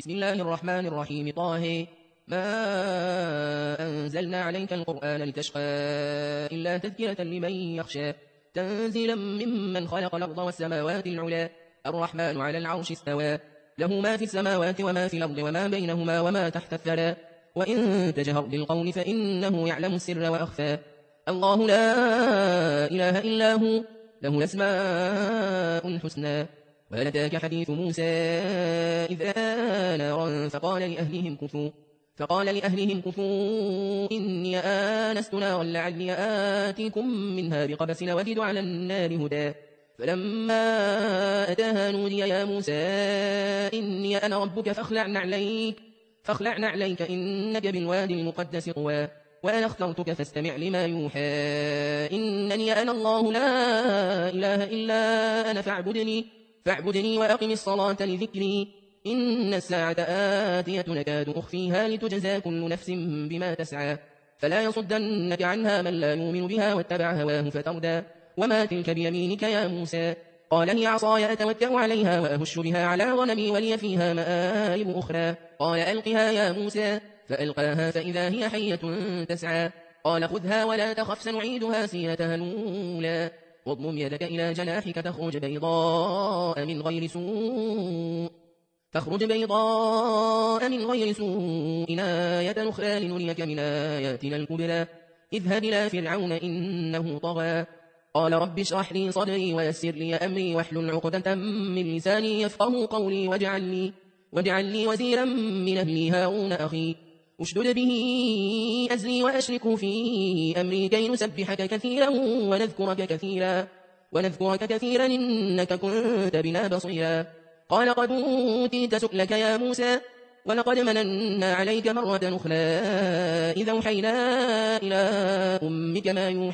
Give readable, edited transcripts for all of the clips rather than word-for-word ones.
بسم الله الرحمن الرحيم طه ما أنزلنا عليك القرآن لتشقى إلا تذكرة لمن يخشى تنزيلا ممن خلق الأرض والسماوات العلى الرحمن على العرش استوى له ما في السماوات وما في الأرض وما بينهما وما تحت الثرى وإن تجهر بالقول فإنه يعلم السر وأخفى الله لا إله إلا هو له الأسماء الحسنى وهل أتاك حديث موسى إذ رأى نارا فقال لأهلهم كثوا إني آنست نارا لعلي آتيكم منها بقبس وجد على النار هدى فلما أتاها نودي يا موسى إني أنا ربك فاخلع نعليك إنك بالوادي المقدس طوى وأنا اخترتك فاستمع لما يوحى إنني أنا الله لا إله إلا أنا فاعبدني وأقم الصلاة لذكري إن الساعة آتية نكاد أخفيها لتجزى كل نفس بما تسعى فلا يصدنك عنها من لا يؤمن بها واتبع هواه فتردى وما تلك بيمينك يا موسى قال هي عصاي أتوكأ عليها وأهش بها على غنمي ولي فيها مآرب أخرى قال ألقها يا موسى فألقاها فإذا هي حية تسعى قال خذها ولا تخف سنعيدها سيرتها الأولى واضمم يدك إلى جناحك تخرج بيضاء من غير سوء آية أخرى لنريك من آياتنا الكبرى اذهب إلى فرعون إنه طغى قال رب اشرح لي صدري ويسر لي أمري واحلل عقدة من لساني يفقهوا قولي واجعل لي وزيرا من أهلي هارون أخي اشدد به أزري وأشركه في أمري كي نسبحك كثيرا ونذكرك كثيرا إنك كنت بنا بصيرا قال قد أوتيت سؤلك يا موسى ولقد مننا عليك مرة أخرى إذا أوحينا إلى أمك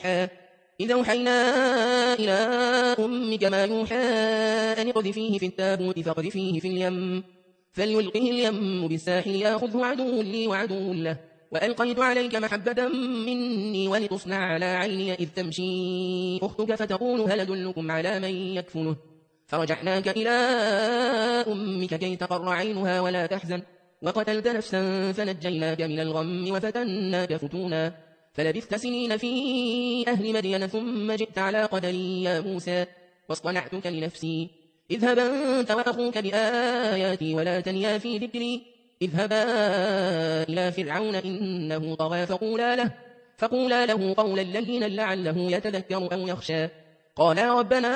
ما يوحى أن اقذفيه في التابوت فاقذفيه في اليم فليلقه اليم بالساحل ياخذه عدو لي وعدو له وألقيت عليك محبة مني ولتصنع على عيني إذ تمشي أختك فتقول هل أدلكم على من يكفله فرجعناك إلى أمك كي تقر عينها ولا تحزن وقتلت نفسا فنجيناك من الغم وفتناك فتونا فلبثت سنين في أهل مدين ثم جئت على قدري يا موسى واصطنعتك لنفسي اذهبا أنت وأخوك بآياتي ولا تنيا في ذكري اذهبا إلى فرعون إنه طغى فقولا له قولا لينا لعله يتذكر أو يخشى قالا ربنا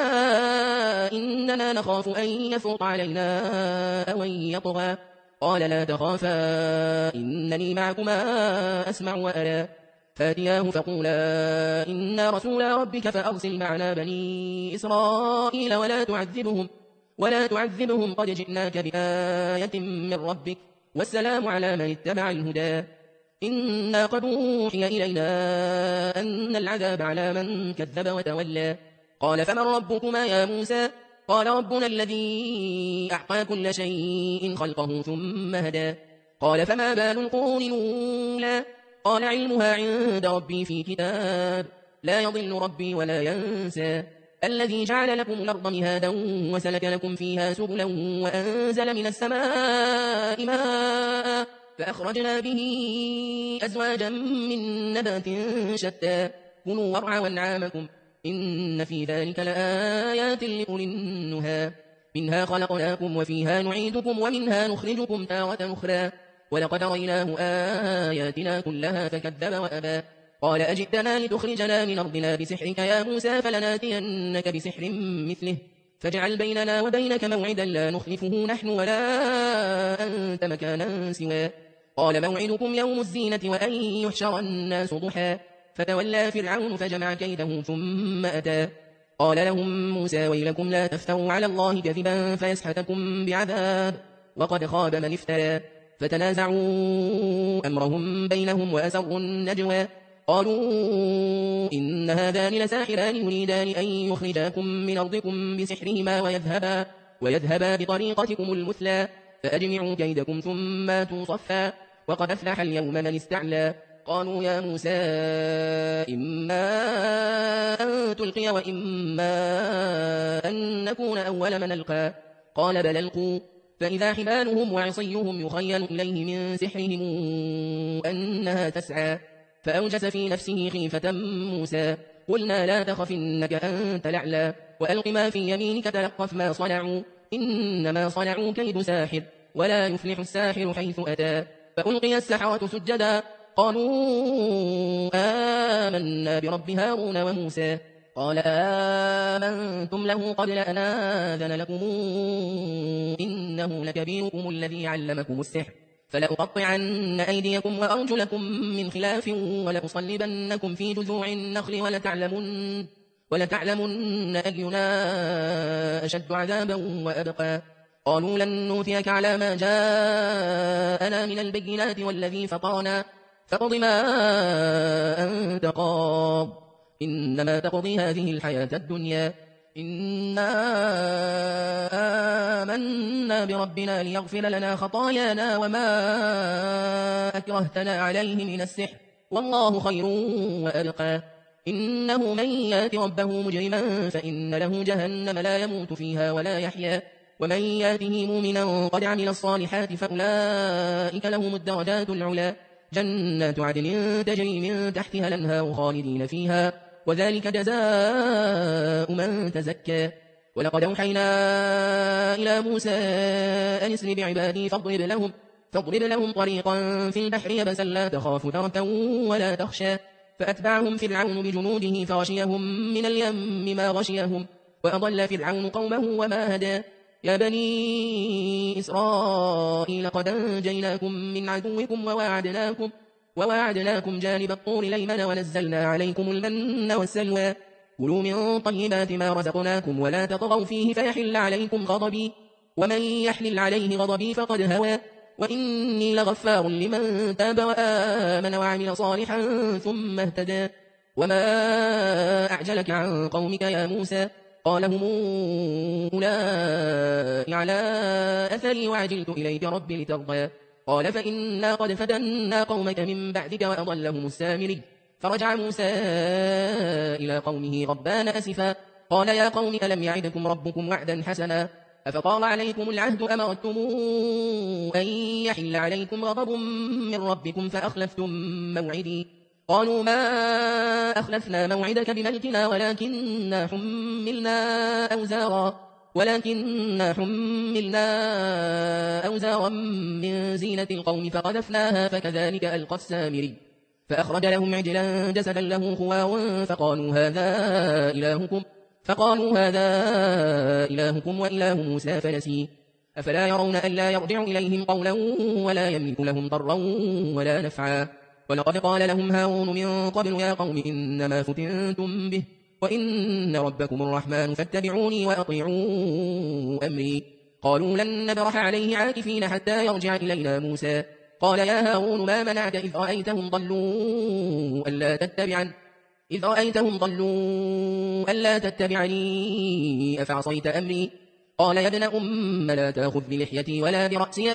إننا نخاف أن يفرط علينا أو أن يطغى قال لا تخافا إنني معكما أسمع وأرى فاتياه فقولا إنا رسولا ربك فأرسل معنا بني إسرائيل ولا تعذبهم قد جئناك بآية من ربك والسلام على من اتبع الهدى إنا قد أوحي إلينا أن العذاب على من كذب وتولى قال فمن ربكما يا موسى قال ربنا الذي أعطى كل شيء خلقه ثم هدى قال فما بال القرون الأولى قال علمها عند ربي في كتاب لا يضل ربي ولا ينسى الذي جعل لكم الأرض مهادا وسلك لكم فيها سبلا وأنزل من السماء ماء فأخرجنا به أزواجا من نبات شتى كلوا وارعوا أنعامكم إن في ذلك لآيات لأولي النهى منها خلقناكم وفيها نعيدكم ومنها نخرجكم تارة أخرى ولقد رأيناه آياتنا كلها فكذب وأبى قال أجئتنا لتخرجنا من أرضنا بسحرك يا موسى فلناتينك بسحر مثله فاجعل بيننا وبينك موعدا لا نخلفه نحن ولا أنت مكانا سوى قال موعدكم يوم الزينة وأن يحشر الناس ضحى فتولى فرعون فجمع كيده ثم أتى قال لهم موسى ويلكم لا تفتروا على الله كذبا فيسحتكم بعذاب وقد خاب من افترى فتنازعوا أمرهم بينهم وأسروا النجوى قالوا إن هذان لساحران يريدان أن يخرجاكم من أرضكم بسحرهما ويذهبا بطريقتكم المثلى فأجمعوا كيدكم ثم آتوا صفا وقد أفلح اليوم من استعلى قالوا يا موسى إما أن تلقي وإما أن نكون أول من ألقى قال بل ألقوا فإذا حبالهم وعصيهم يخيل إليه من سحرهم أنها تسعى فأوجس في نفسه خيفة موسى قلنا لا تخف إنك أنت الأعلى وألق ما في يمينك تلقف ما صنعوا إنما صنعوا كيد ساحر ولا يفلح الساحر حيث أتى فألقي السحرة سجدا قالوا آمنا برب هارون وموسى قال آمنتم له قبل أن آذن لكم إنه لكبيركم الذي علمكم السحر فلأقطعن أيديكم وأرجلكم من خلاف ولأصلبنكم في جذوع النخل ولتعلمن أينا أشد عذابا وأبقى قالوا لن نوثيك على ما جاءنا من البينات والذي فطرنا فاقض ما أنت قاض إنما تقضي هذه الحياة الدنيا إنا آمنا بربنا ليغفر لنا خطايانا وما أكرهتنا عليه من السحر والله خير وأبقى إنه من يات ربه مجرما فإن له جهنم لا يموت فيها ولا يحيا ومن ياته مؤمنا قد عمل الصالحات فأولئك لهم الدرجات العلا جنات عدن تجري من تحتها الأنهار خالدين فيها وذلك جزاء من تزكى ولقد أوحينا إلى موسى أن اسر بعبادي فاضرب لهم طريقا في البحر يبسا لا تخاف دركا ولا تخشى فأتبعهم فرعون بجنوده فغشيهم من اليم ما غشيهم وأضل فرعون قومه وما هدى يا بني إسرائيل قد أنجيناكم من عدوكم وواعدناكم جانب الطور الأيمن ونزلنا عليكم المن والسلوى كلوا من طيبات ما رزقناكم ولا تطغوا فيه فيحل عليكم غضبي ومن يحلل عليه غضبي فقد هوى وإني لغفار لمن تاب وآمن وعمل صالحا ثم اهتدى وما أعجلك عن قومك يا موسى قال هم أولئك على أثري وعجلت إليك رب لترضى قال فإنا قد فتنا قومك من بعدك وأضلهم السامري فرجع موسى إلى قومه غضبان أسفا قال يا قوم ألم يعدكم ربكم وعدا حسنا أفطال عليكم العهد أم أردتم أن يحل عليكم غضب من ربكم فأخلفتم موعدي قالوا ما أخلفنا موعدك بملكنا ولكننا حملنا أوزارا من زينة القوم فقذفناها فكذلك ألقى السامري فأخرج لهم عجلا جسدا له خوار فقالوا هذا إلهكم وإله موسى فنسي أفلا يرون ألا يرجع إليهم قولا ولا يملك لهم ضرا ولا نفعا ولقد قال لهم هارون من قبل يا قوم إنما فتنتم به وإن ربكم الرحمن فاتبعوني وأطيعوا أمري قالوا لن نبرح عليه عاكفين حتى يرجع إلينا موسى قال يا هارون ما منعك إذ رأيتهم ضلوا ألا تتبعني أفعصيت أمري قال يا ابن أم لا تأخذ بلحيتي ولا برأسي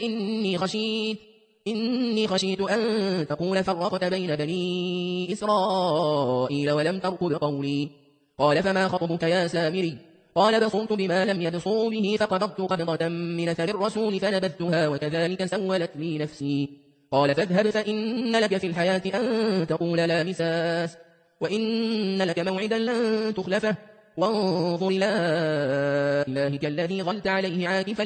إني خشيت أن تقول فرقت بين بني إسرائيل ولم ترقب قولي قال فما خطبك يا سامري قال بصرت بما لم يبصروا به فقبضت قبضة من أثر الرسول فنبذتها وكذلك سولت لي نفسي قال فاذهب فإن لك في الحياة أن تقول لا مساس وإن لك موعدا لن تخلفه وانظر إلى إلهك الذي ظلت عليه عاكفا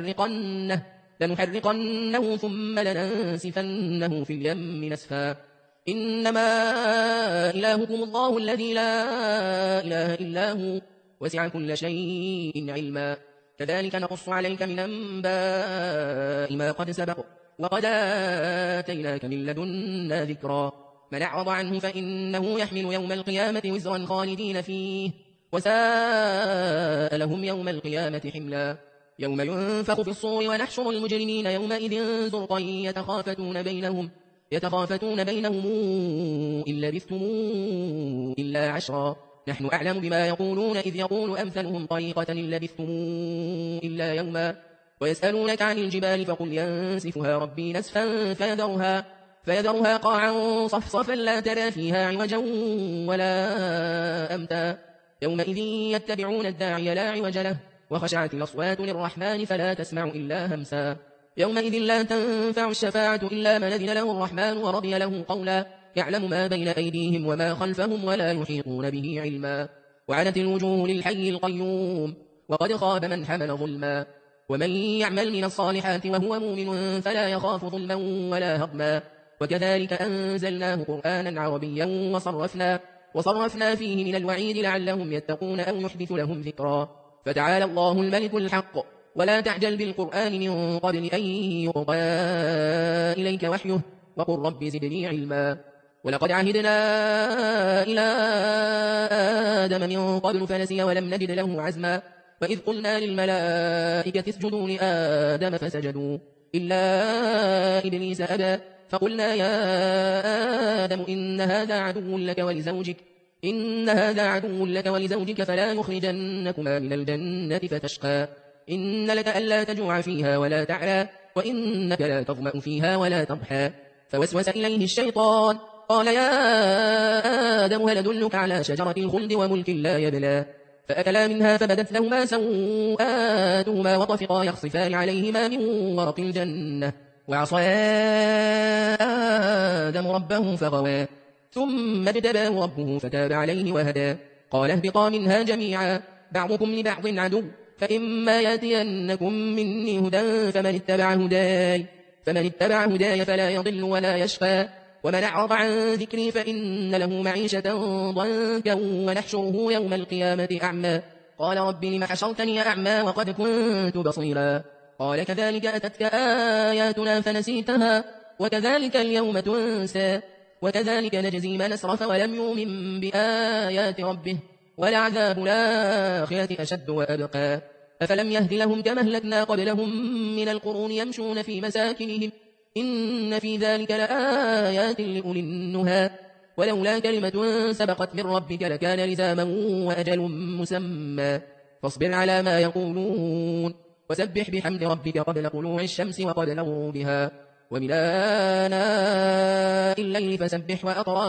لنحرقنه ثم لننسفنه في اليم نسفا إنما إلهكم الله الذي لا إله إلا هو وسع كل شيء علما كذلك نقص عليك من أنباء ما قد سبق وقد آتيناك من لدنا ذكرا من أعرض عنه فإنه يحمل يوم القيامة وزرا خالدين فيه وساء لهم يوم القيامة حملا يوم ينفخ في الصور ونحشر المجرمين يومئذ زرقا يتخافتون بينهم إن لبثتم إلا عشرا نحن أعلم بما يقولون إذ يقول أمثلهم طريقة إن لبثتم إلا يوما ويسألونك عن الجبال فقل ينسفها ربي نسفا فيذرها قاعا صفصفا لا ترى فيها عوجا ولا أمتا يومئذ يتبعون الداعي لا عوج له وخشعت الأصوات للرحمن فلا تسمع إلا همسا يومئذ لا تنفع الشفاعة إلا من أذن له الرحمن ورضي له قولا يعلم ما بين أيديهم وما خلفهم ولا يحيطون به علما وعنت الوجوه للحي القيوم وقد خاب من حمل ظلما ومن يعمل من الصالحات وهو مؤمن فلا يخاف ظلما ولا هضما وكذلك أنزلناه قرآنا عربيا وصرفنا فيه من الوعيد لعلهم يتقون أو يحدث لهم ذكرا فتعالى الله الملك الحق ولا تعجل بالقرآن من قبل أن يقضى إليك وحيه وقل رب زدني علما ولقد عهدنا إلى آدم من قبل فنسي ولم نجد له عزما وإذ قلنا للملائكة اسجدوا لآدم فسجدوا إلا إبليس أبى فقلنا يا آدم إن هذا عدو لك ولزوجك فلا يخرجنكما من الجنة فتشقى إن لك ألا تجوع فيها ولا تعلى وإنك لا تظمأ فيها ولا تضحى فوسوس إليه الشيطان قال يا آدم هل أدلك على شجرة الخلد وملك لا يبلى فأكلا منها فبدت لهما سوآتهما وطفقا يخصفان عليهما من ورق الجنة وعصى آدم ربه فغوى ثم اجتباه ربه فتاب عليه وهدى قال اهبطا منها جميعا بعضكم لبعض عدو فإما يأتينكم مني هدى فمن اتبع هداي فلا يضل ولا يشقى ومن أعرض عن ذكري فإن له معيشة ضنكا ونحشره يوم القيامة أعمى قال رب لم حشرتني أعمى وقد كنت بصيرا قال كذلك أتتك آياتنا فنسيتها وكذلك اليوم تنسى وكذلك نجزي من أسرف ولم يؤمن بآيات ربه ولعذاب الآخرة أشد وأبقى أفلم يهد لهم كما أهلكنا قبلهم من القرون يمشون في مساكنهم إن في ذلك لآيات لأولي النهى ولولا كلمة سبقت من ربك لكان لزاما وأجل مسمى فاصبر على ما يقولون وسبح بحمد ربك قبل طلوع الشمس وقبل غروبها ومن آناء الليل فسبح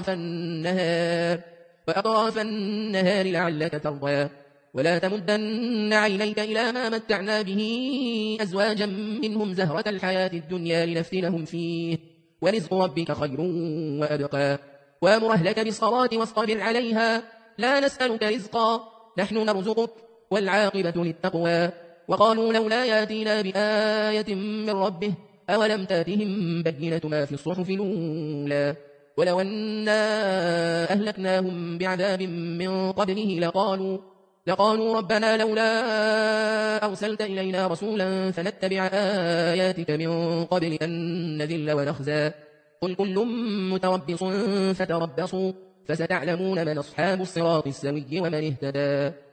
وأطراف النهار لعلك ترضى ولا تمدن عينيك إلى ما متعنا به أزواجا منهم زهرة الحياة الدنيا لنفتنهم فيه ورزق ربك خير وأبقى وامر أهلك بالصلاة واصطبر عليها لا نسألك رزقا نحن نرزقك والعاقبة للتقوى وقالوا لولا ياتينا بآية من ربه أولم تاتهم بينة ما في الصحف الأولى ولو أنا أهلكناهم بعذاب من قبله لقالوا ربنا لولا أرسلت إلينا رسولا فنتبع آياتك من قبل أن نذل ونخزى قل كل متربص فتربصوا فستعلمون من أصحاب الصراط السوي ومن اهتدى